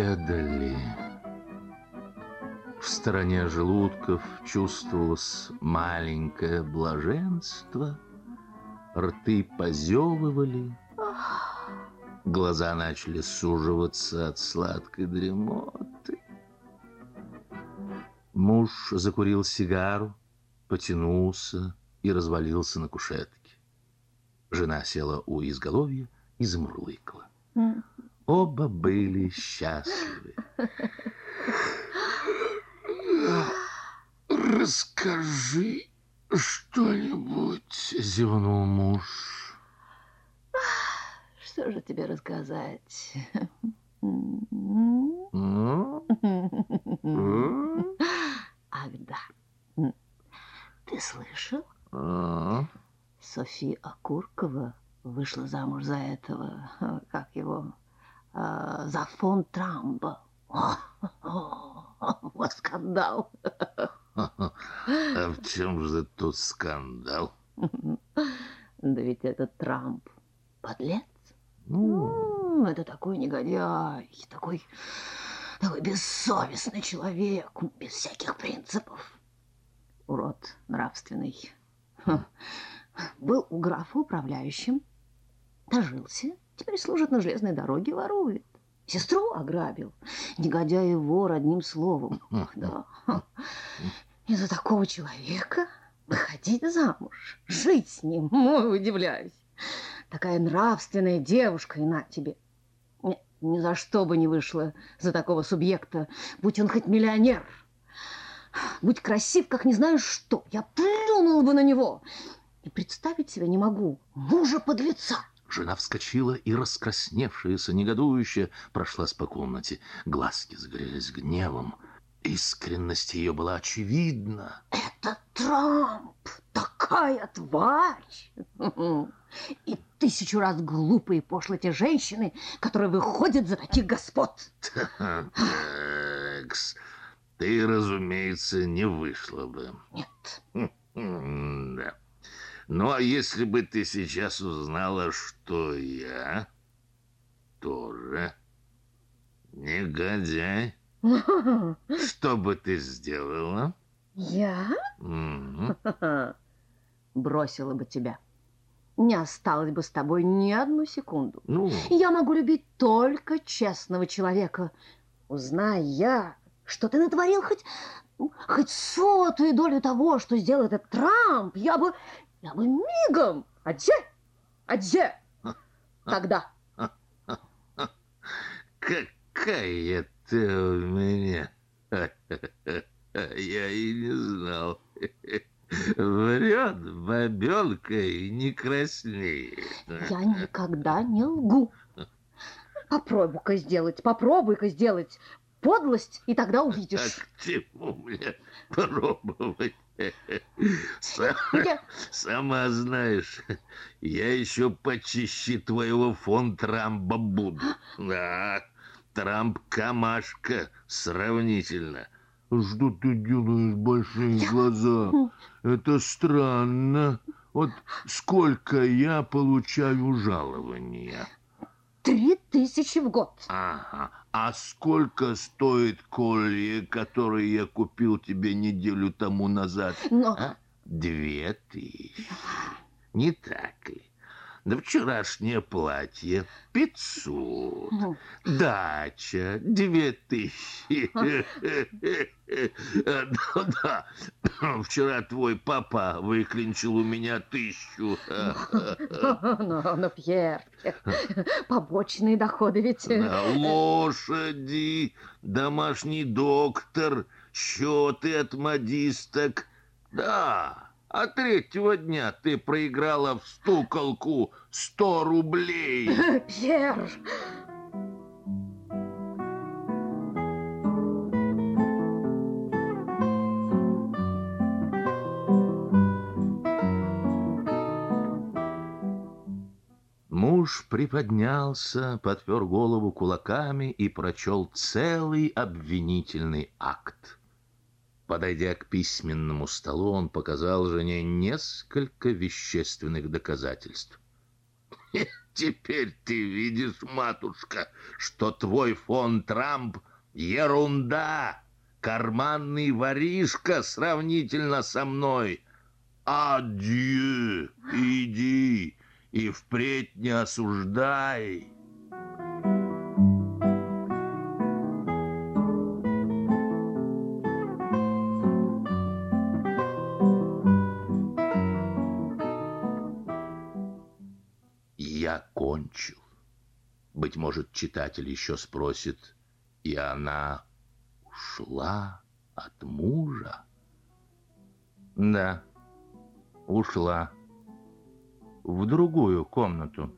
обедали. В стороне желудков чувствовалось маленькое блаженство, рты позевывали, глаза начали суживаться от сладкой дремоты. Муж закурил сигару, потянулся и развалился на кушетке. Жена села у изголовья и замурлыкала. Оба были счастливы. «Расскажи что-нибудь», — зевнул муж. Что же тебе рассказать? Ах, да. Ты слышал? София Окуркова вышла замуж за этого, как его, за фон Трамба. Вот скандал. А в чем же тут скандал? Да ведь этот Трамп подлец. Это такой негодяй, такой бессовестный человек, без всяких принципов. Урод нравственный. Был у графа управляющим, дожился, теперь служит на железной дороге, ворует. Сестру ограбил. Негодяй и вор, одним словом. Да. Из-за такого человека выходить замуж, жить с ним, удивляюсь. Такая нравственная девушка, и на тебе. Ни за что бы не вышла за такого субъекта, будь он хоть миллионер. Будь красив, как не знаю что, я плюнула бы на него. И представить себе не могу мужа-подлеца. Жена вскочила и, раскрасневшаяся, негодующе, прошлась по комнате. Глазки загорелись гневом. Искренность ее была очевидна. Это Трамп! Такая тварь! И 1000 раз глупые и пошлые те женщины, которые выходят за таких господ. Такс, ты, разумеется, не вышла бы. Нет. Да. Ну, а если бы ты сейчас узнала, что я тоже негодяй, что бы ты сделала? Я? Бросила бы тебя. Не осталось бы с тобой ни одну секунду. Я могу любить только честного человека. Узнай я, что ты натворил хоть 100-ую долю того, что сделал этот Трамп, я бы мигом. Адже. Тогда. Какая ты у меня. Я и не знал. Врет бабенка и не краснеет. Я никогда не лгу. Попробуй-ка сделать подлость, и тогда увидишь. А к чему мне пробовать? Сама знаешь, я еще почище твоего фон Трампа буду. Да, Трамп-камашка сравнительно. Что ты делаешь, большие глаза? Это странно. Вот сколько я получаю жалования? 3000 в год. Ага. А сколько стоит колье, которое я купил тебе неделю тому назад? 2000. Не так ли? Да вчерашнее платье 500. Дача 2000. Да. Вчера твой папа выклинчил у меня 1000. Ну, Пьер, побочные доходы ведь. Лошади, домашний доктор, счеты от модисток. Да. А 3-го дня ты проиграла в стуколку 100 рублей. Пьер! Муж приподнялся, подпер голову кулаками и прочел целый обвинительный акт. Подойдя к письменному столу, он показал жене несколько вещественных доказательств. Теперь ты видишь, матушка, что твой фон Трамп — ерунда, карманный воришка сравнительно со мной. Адью, иди и впредь не осуждай. Я кончил. Быть может, читатель еще спросит, и она ушла от мужа? Да, ушла в другую комнату.